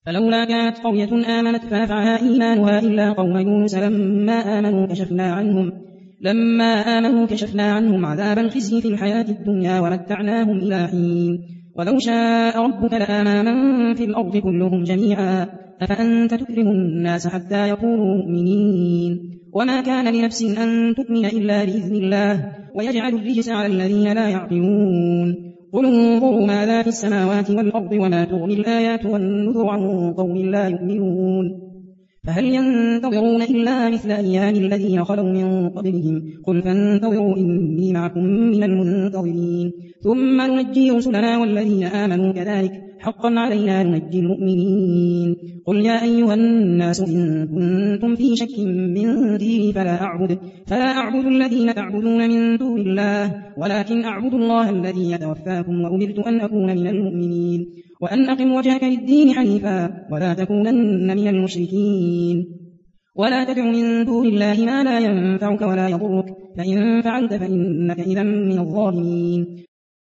فلولا كانت قرية آمنت فنفعها إيمانها إلا قوم يونس لما آمنوا كشفنا عنهم عذاب الخزي في الحياة الدنيا ومتعناهم إلى حين ولو شاء ربك لآمن من في الأرض كلهم جميعا أفأنت تكرم الناس حتى يكونوا مؤمنين وما كان لنفس أن تؤمن إلا بإذن الله ويجعل الرجس على الذين لا يعقلون قل انظروا ماذا في السماوات والأرض وما تغني الآيات والنذر عن قوم لا يؤمنون فهل ينتظرون إلا مثل أيام الذين خلوا من قبلهم قل فانتظروا إني معكم من المنتظرين ثم ننجي رسلنا والذين آمنوا كذلك حقا علينا ننجي المؤمنين قل يا أيها الناس إن كنتم في شك من ديني فلا أعبد الذين تعبدون من دون الله ولكن أعبد الله الذي يتوفاكم وأمرت أن أكون من المؤمنين وأن أقم وجهك للدين حنيفا ولا تكونن من المشركين ولا تدع من دون الله ما لا ينفعك ولا يضرك فإن فعلت فإنك إذا من الظالمين